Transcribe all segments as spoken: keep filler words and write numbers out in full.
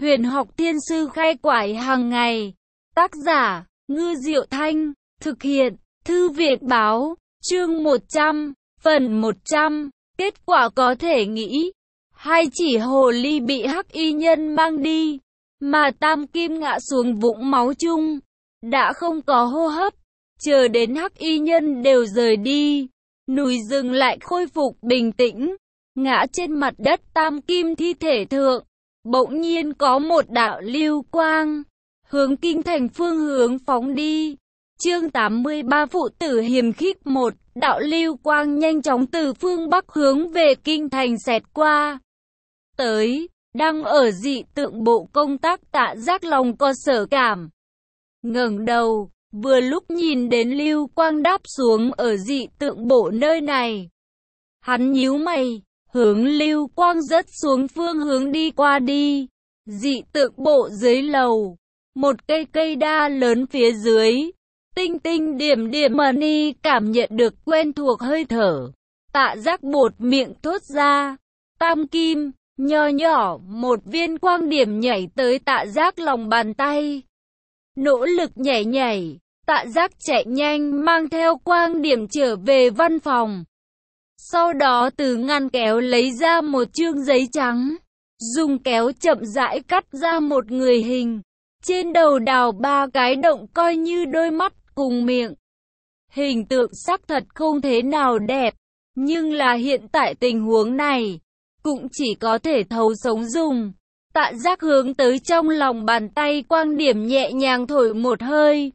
Huyền học thiên sư khai quải hàng ngày. Tác giả, Ngư Diệu Thanh. Thực hiện, Thư viện báo. Chương một trăm, phần một trăm. Kết quả có thể nghĩ. Hai chỉ hồ ly bị hắc y nhân mang đi, mà Tam Kim ngã xuống vũng máu chung, đã không có hô hấp. Chờ đến hắc y nhân đều rời đi, núi rừng lại khôi phục bình tĩnh. Ngã trên mặt đất Tam Kim thi thể thượng, bỗng nhiên có một đạo lưu quang, hướng kinh thành phương hướng phóng đi. Chương tám mươi ba Phụ tử hiềm khích một. Đạo lưu quang nhanh chóng từ phương Bắc hướng về kinh thành xẹt qua. Tới, đang ở dị tượng bộ công tác Tạ Giác lòng có sở cảm. Ngẩng đầu, vừa lúc nhìn đến lưu quang đáp xuống ở dị tượng bộ nơi này. Hắn nhíu mày, hướng lưu quang rớt xuống phương hướng đi qua đi. Dị tượng bộ dưới lầu, một cây cây đa lớn phía dưới. Tinh tinh điểm điểm Mani cảm nhận được quen thuộc hơi thở. Tạ Giác bột miệng thốt ra. Tam Kim, nho nhỏ, một viên quang điểm nhảy tới Tạ Giác lòng bàn tay. Nỗ lực nhảy nhảy, Tạ Giác chạy nhanh mang theo quang điểm trở về văn phòng. Sau đó từ ngăn kéo lấy ra một chương giấy trắng, dùng kéo chậm rãi cắt ra một người hình. Trên đầu đào ba cái động coi như đôi mắt cùng miệng. Hình tượng sắc thật không thế nào đẹp, nhưng là hiện tại tình huống này, cũng chỉ có thể thấu sống dùng. Tạ Giác hướng tới trong lòng bàn tay quang điểm nhẹ nhàng thổi một hơi.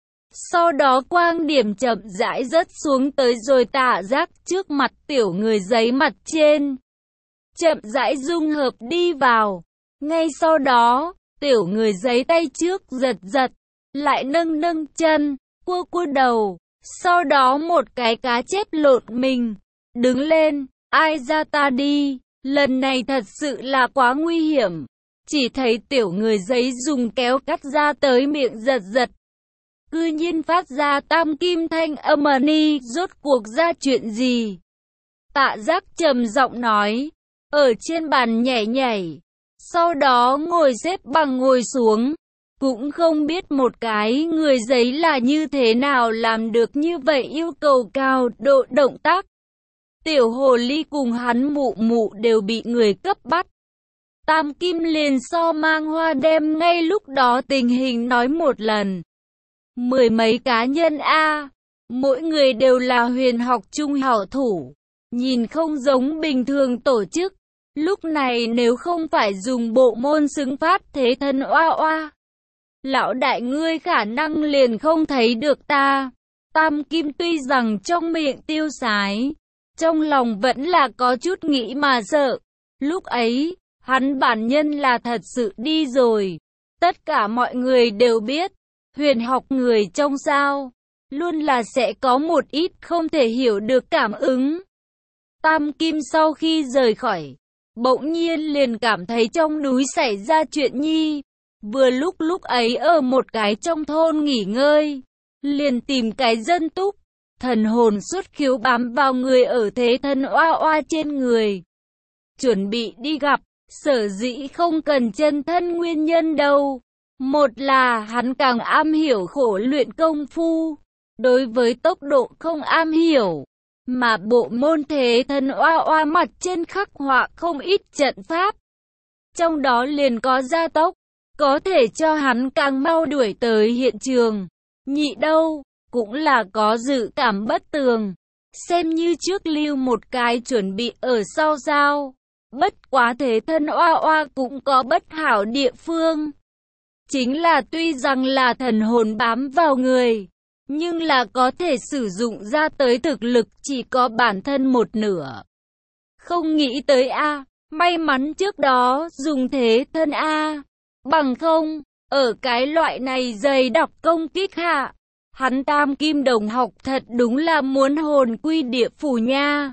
Sau đó quang điểm chậm rãi rớt xuống tới rồi Tạ Giác trước mặt tiểu người giấy mặt trên. Chậm rãi dung hợp đi vào. Ngay sau đó, tiểu người giấy tay trước giật giật, lại nâng nâng chân, cua cua đầu. Sau đó một cái cá chép lộn mình, đứng lên, ai ra ta đi. Lần này thật sự là quá nguy hiểm. Chỉ thấy tiểu người giấy dùng kéo cắt ra tới miệng giật giật. Cư nhiên phát ra Tam Kim thanh âm Mani, rốt cuộc ra chuyện gì? Tạ Giác trầm giọng nói, ở trên bàn nhảy nhảy. Sau đó ngồi xếp bằng ngồi xuống. Cũng không biết một cái người giấy là như thế nào làm được như vậy yêu cầu cao độ động tác. Tiểu hồ ly cùng hắn mụ mụ đều bị người cấp bắt. Tam Kim liền so mang hoa đem ngay lúc đó tình hình nói một lần. Mười mấy cá nhân A, mỗi người đều là huyền học trung hảo thủ, nhìn không giống bình thường tổ chức. Lúc này nếu không phải dùng bộ môn xứng phát thế thân oa oa, lão đại ngươi khả năng liền không thấy được ta. Tam Kim tuy rằng trong miệng tiêu sái, trong lòng vẫn là có chút nghĩ mà sợ. Lúc ấy, hắn bản nhân là thật sự đi rồi. Tất cả mọi người đều biết, huyền học người trong sao, luôn là sẽ có một ít không thể hiểu được cảm ứng. Tam Kim sau khi rời khỏi, bỗng nhiên liền cảm thấy trong núi xảy ra chuyện nhi. Vừa lúc lúc ấy ở một cái trong thôn nghỉ ngơi, liền tìm cái dân túc, thần hồn xuất khiếu bám vào người ở thế thân oa oa trên người. Chuẩn bị đi gặp, sở dĩ không cần chân thân nguyên nhân đâu. Một là hắn càng am hiểu khổ luyện công phu, đối với tốc độ không am hiểu, mà bộ môn thế thân oa oa mặt trên khắc họa không ít trận pháp. Trong đó liền có gia tốc, có thể cho hắn càng mau đuổi tới hiện trường. Nhị đâu, cũng là có dự cảm bất tường, xem như trước lưu một cái chuẩn bị ở sau sao. Bất quá thế thân oa oa cũng có bất hảo địa phương. Chính là tuy rằng là thần hồn bám vào người, nhưng là có thể sử dụng ra tới thực lực chỉ có bản thân một nửa. Không nghĩ tới A, may mắn trước đó dùng thế thân A. Bằng không, ở cái loại này dày đặc công kích hạ, hắn Tam Kim đồng học thật đúng là muốn hồn quy địa phủ nha.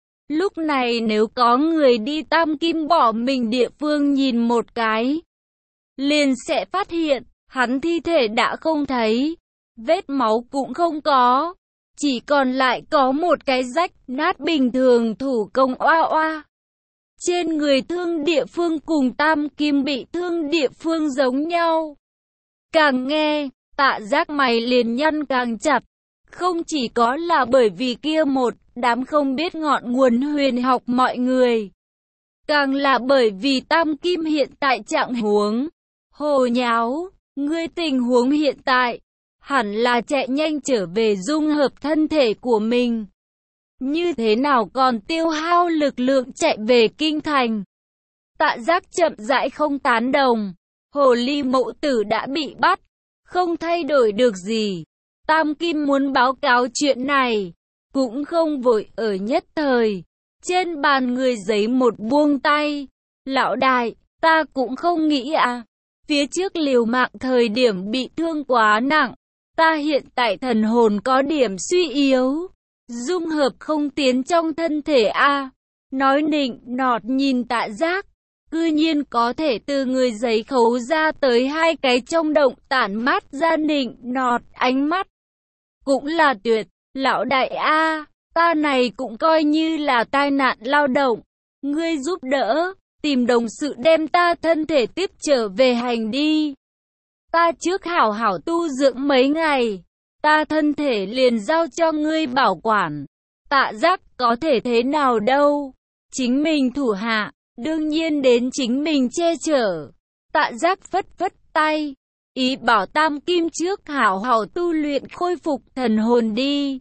Lúc này nếu có người đi Tam Kim bỏ mình địa phương nhìn một cái, liền sẽ phát hiện, hắn thi thể đã không thấy, vết máu cũng không có, chỉ còn lại có một cái rách nát bình thường thủ công oa oa. Trên người thương địa phương cùng Tam Kim bị thương địa phương giống nhau. Càng nghe, Tạ Giác mày liền nhăn càng chặt. Không chỉ có là bởi vì kia một đám không biết ngọn nguồn huyền học mọi người. Càng là bởi vì Tam Kim hiện tại trạng huống. Hồ nháo, ngươi tình huống hiện tại, hẳn là chạy nhanh trở về dung hợp thân thể của mình. Như thế nào còn tiêu hao lực lượng chạy về kinh thành? Tạ Giác chậm rãi không tán đồng. Hồ ly mẫu tử đã bị bắt, không thay đổi được gì. Tam Kim muốn báo cáo chuyện này, cũng không vội ở nhất thời. Trên bàn người giấy một buông tay. Lão đại, ta cũng không nghĩ à. Phía trước liều mạng thời điểm bị thương quá nặng. Ta hiện tại thần hồn có điểm suy yếu. Dung hợp không tiến trong thân thể a. Nói nịnh nọt nhìn Tạ Giác. Cư nhiên có thể từ người giấy khấu ra tới hai cái trong động tản mát ra nịnh nọt ánh mắt. Cũng là tuyệt, lão đại a, ta này cũng coi như là tai nạn lao động. Ngươi giúp đỡ, tìm đồng sự đem ta thân thể tiếp trở về hành đi. Ta trước hảo hảo tu dưỡng mấy ngày, ta thân thể liền giao cho ngươi bảo quản. Tạ Giác có thể thế nào đâu, chính mình thủ hạ, đương nhiên đến chính mình che chở. Tạ Giác phất phất tay, ý bảo Tam Kim trước hảo hảo tu luyện khôi phục thần hồn đi.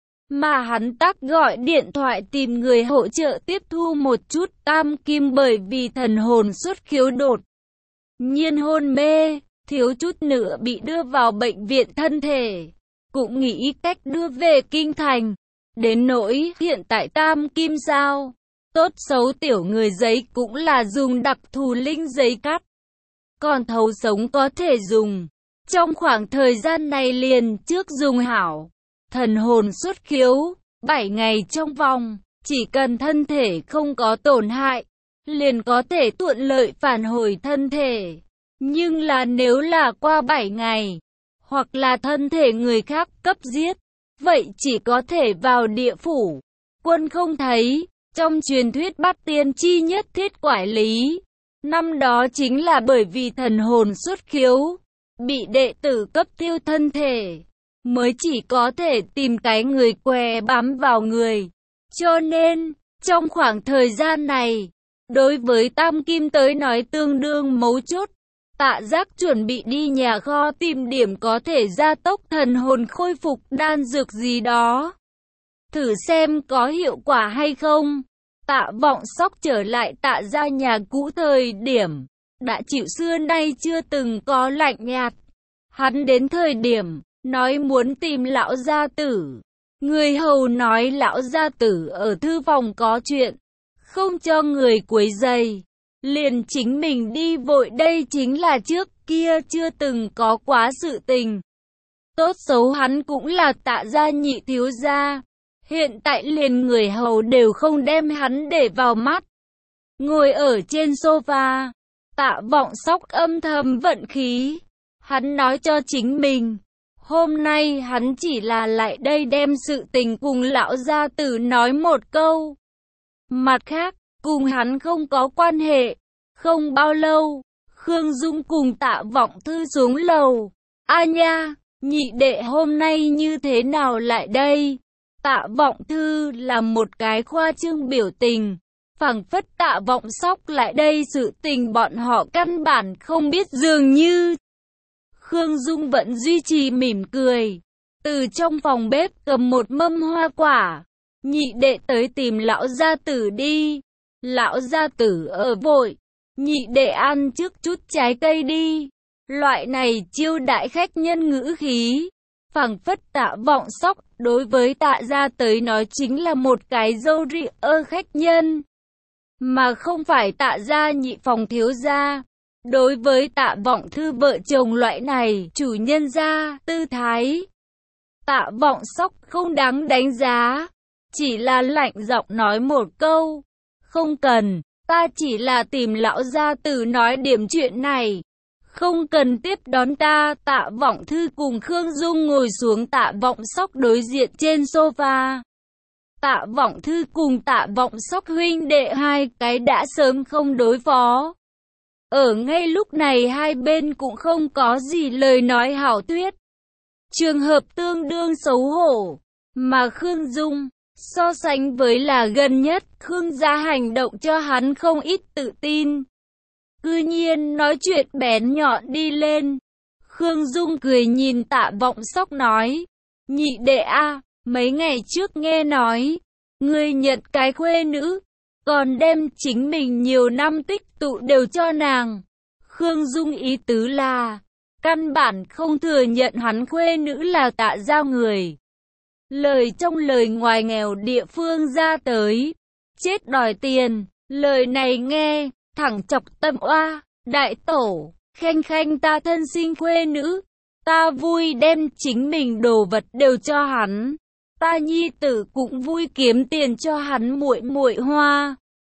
Mà hắn tắc gọi điện thoại tìm người hỗ trợ tiếp thu một chút Tam Kim bởi vì thần hồn xuất khiếu đột nhiên hôn mê, thiếu chút nữa bị đưa vào bệnh viện thân thể, cũng nghĩ cách đưa về kinh thành. Đến nỗi hiện tại Tam Kim sao? Tốt xấu tiểu người giấy cũng là dùng đặc thù linh giấy cắt. Còn thấu sống có thể dùng. Trong khoảng thời gian này liền trước dùng hảo. Thần hồn xuất khiếu, bảy ngày trong vòng, chỉ cần thân thể không có tổn hại, liền có thể thuận lợi phản hồi thân thể. Nhưng là nếu là qua bảy ngày, hoặc là thân thể người khác cấp giết, vậy chỉ có thể vào địa phủ. Quân không thấy, trong truyền thuyết bắt tiên chi nhất thiết quải lý. Năm đó chính là bởi vì thần hồn xuất khiếu, bị đệ tử cấp tiêu thân thể, mới chỉ có thể tìm cái người què bám vào người. Cho nên, trong khoảng thời gian này, đối với Tam Kim tới nói tương đương mấu chốt. Tạ Giác chuẩn bị đi nhà kho tìm điểm có thể gia tốc thần hồn khôi phục đan dược gì đó. Thử xem có hiệu quả hay không. Tạ Vọng Sóc trở lại Tạ gia nhà cũ thời điểm, đã chịu xưa nay chưa từng có lạnh nhạt. Hắn đến thời điểm, nói muốn tìm lão gia tử. Người hầu nói lão gia tử ở thư phòng có chuyện, không cho người quấy rầy. Liền chính mình đi vội, đây chính là trước kia chưa từng có quá sự tình. Tốt xấu hắn cũng là Tạ gia nhị thiếu gia. Hiện tại liền người hầu đều không đem hắn để vào mắt. Ngồi ở trên sofa, Tạ Vọng Sóc âm thầm vận khí. Hắn nói cho chính mình, hôm nay hắn chỉ là lại đây đem sự tình cùng lão gia tử nói một câu. Mặt khác, cùng hắn không có quan hệ. Không bao lâu, Khương Dung cùng Tạ Vọng Thư xuống lầu. A nha, nhị đệ hôm nay như thế nào lại đây? Tạ Vọng Thư là một cái khoa trương biểu tình, phảng phất Tạ Vọng Sóc lại đây sự tình bọn họ căn bản không biết dường như. Khương Dung vẫn duy trì mỉm cười, từ trong phòng bếp cầm một mâm hoa quả. Nhị đệ tới tìm lão gia tử đi, lão gia tử ở vội, nhị đệ ăn trước chút trái cây đi. Loại này chiêu đãi khách nhân ngữ khí, phảng phất Tạ Vọng Sóc đối với Tạ gia tới nói chính là một cái dâu ri ơ khách nhân, mà không phải Tạ gia nhị phòng thiếu gia. Đối với Tạ Vọng Thư vợ chồng loại này chủ nhân gia tư thái, Tạ Vọng Sóc không đáng đánh giá, chỉ là lạnh giọng nói một câu, không cần, ta chỉ là tìm lão gia tử nói điểm chuyện này. Không cần tiếp đón ta. Tạ Vọng Thư cùng Khương Dung ngồi xuống Tạ Vọng Sóc đối diện trên sofa. Tạ Vọng Thư cùng Tạ Vọng Sóc huynh đệ hai cái đã sớm không đối phó. Ở ngay lúc này hai bên cũng không có gì lời nói hảo thuyết. Trường hợp tương đương xấu hổ, mà Khương Dung, so sánh với là gần nhất, Khương gia hành động cho hắn không ít tự tin. Cư nhiên nói chuyện bén nhọn đi lên. Khương Dung cười nhìn Tạ Vọng Sóc nói, nhị đệ a, mấy ngày trước nghe nói, ngươi nhận cái khuê nữ, còn đem chính mình nhiều năm tích tụ đều cho nàng. Khương Dung ý tứ là, căn bản không thừa nhận hắn khuê nữ là Tạ gia người. Lời trong lời ngoài nghèo địa phương ra tới, chết đòi tiền, lời này nghe, thẳng chọc tâm oa, đại tổ, khanh khanh ta thân sinh khuê nữ, ta vui đem chính mình đồ vật đều cho hắn, ta nhi tử cũng vui kiếm tiền cho hắn muội muội hoa.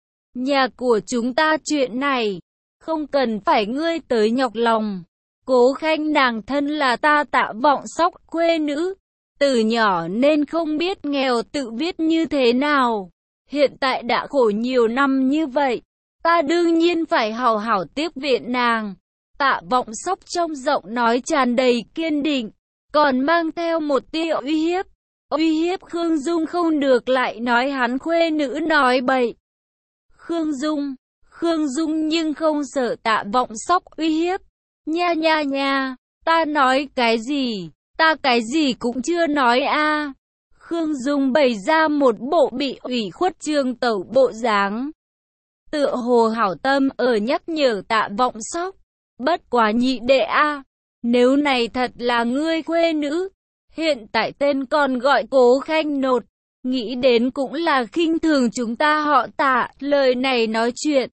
Nhà của chúng ta chuyện này, không cần phải ngươi tới nhọc lòng, Cố Khanh nàng thân là ta Tạ Vọng Sóc khuê nữ, từ nhỏ nên không biết nghèo tự viết như thế nào, hiện tại đã khổ nhiều năm như vậy, ta đương nhiên phải hào hảo tiếp viện nàng. Tạ Vọng Sóc trong giọng nói tràn đầy kiên định, còn mang theo một tia uy hiếp. Uy hiếp Khương Dung không được lại nói hắn khuê nữ nói bậy. Khương Dung, Khương Dung nhưng không sợ Tạ Vọng Sóc uy hiếp. Nha nha nha, ta nói cái gì, ta cái gì cũng chưa nói a. Khương Dung bày ra một bộ bị ủy khuất trương tẩu bộ dáng. Tựa hồ hảo tâm ở nhắc nhở Tạ Vọng Sóc. Bất quá nhị đệ a, nếu này thật là ngươi khuê nữ, hiện tại tên còn gọi Cố Khanh nột, nghĩ đến cũng là khinh thường chúng ta họ Tạ. Lời này nói chuyện,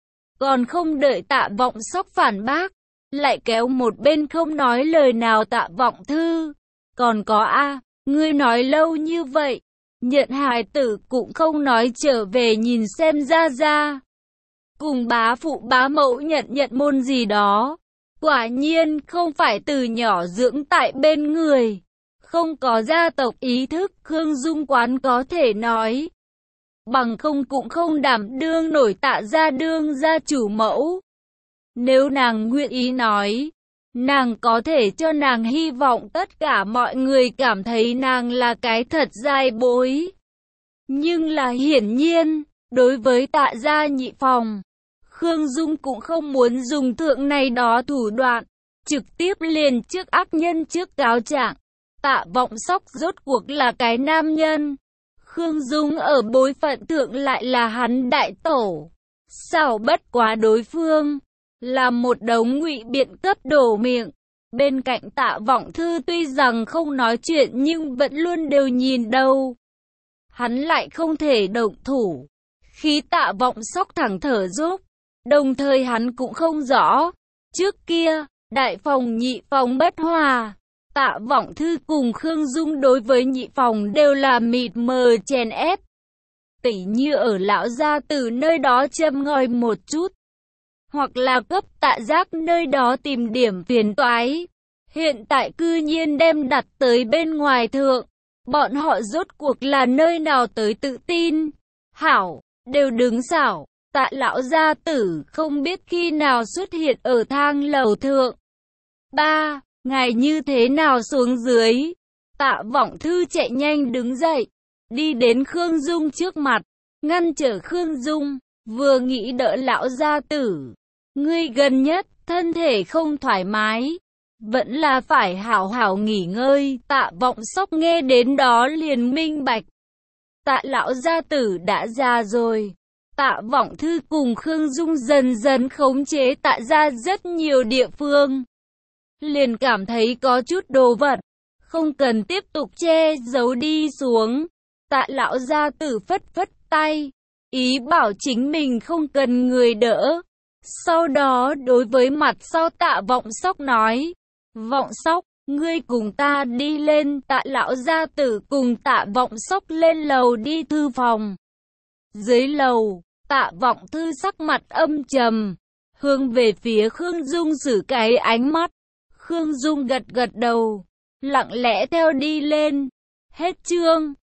còn không đợi Tạ Vọng Sóc phản bác, lại kéo một bên không nói lời nào Tạ Vọng Thư. Còn có a, ngươi nói lâu như vậy, nhận hài tử cũng không nói trở về nhìn xem ra ra. Cùng bá phụ bá mẫu nhận nhận môn gì đó, quả nhiên không phải từ nhỏ dưỡng tại bên người, không có gia tộc ý thức. Khương Dung quán có thể nói, bằng không cũng không đảm đương nổi Tạ gia đương gia chủ mẫu. Nếu nàng nguyện ý nói, nàng có thể cho nàng hy vọng tất cả mọi người cảm thấy nàng là cái thật giai bối. Nhưng là hiển nhiên, đối với Tạ gia nhị phòng, Khương Dung cũng không muốn dùng thượng này đó thủ đoạn, trực tiếp liền trước ác nhân trước cáo trạng. Tạ Vọng Sóc rốt cuộc là cái nam nhân, Khương Dung ở bối phận thượng lại là hắn đại tổ. Sao bất quá đối phương là một đống ngụy biện cấp đổ miệng. Bên cạnh Tạ Vọng Thư tuy rằng không nói chuyện nhưng vẫn luôn đều nhìn đâu. Hắn lại không thể động thủ, khi Tạ Vọng Sóc thẳng thở dốc. Đồng thời hắn cũng không rõ, trước kia, đại phòng nhị phòng bất hòa, Tạ Vọng Thư cùng Khương Dung đối với nhị phòng đều là mịt mờ chèn ép. Tỉ như ở lão gia tử nơi đó châm ngòi một chút, hoặc là cấp Tạ Giác nơi đó tìm điểm phiền toái. Hiện tại cư nhiên đem đặt tới bên ngoài thượng, bọn họ rốt cuộc là nơi nào tới tự tin. Hảo, đều đứng xảo. Tạ lão gia tử không biết khi nào xuất hiện ở thang lầu thượng. Ba, ngài như thế nào xuống dưới? Tạ Vọng Thư chạy nhanh đứng dậy, đi đến Khương Dung trước mặt, ngăn trở Khương Dung, vừa nghĩ đỡ lão gia tử. Ngươi gần nhất, thân thể không thoải mái, vẫn là phải hảo hảo nghỉ ngơi. Tạ Vọng Sóc nghe đến đó liền minh bạch. Tạ lão gia tử đã già rồi. Tạ Vọng Thư cùng Khương Dung dần dần khống chế Tạ gia rất nhiều địa phương. Liền cảm thấy có chút đồ vật, không cần tiếp tục che giấu đi xuống. Tạ lão gia tử phất phất tay, ý bảo chính mình không cần người đỡ. Sau đó đối với mặt sau Tạ Vọng Sóc nói, Vọng Sóc, ngươi cùng ta đi lên. Tạ lão gia tử cùng Tạ Vọng Sóc lên lầu đi thư phòng. Dưới lầu, Tạ Vọng Thư sắc mặt âm trầm, hướng về phía Khương Dung sử cái ánh mắt. Khương Dung gật gật đầu, lặng lẽ theo đi lên. Hết chương.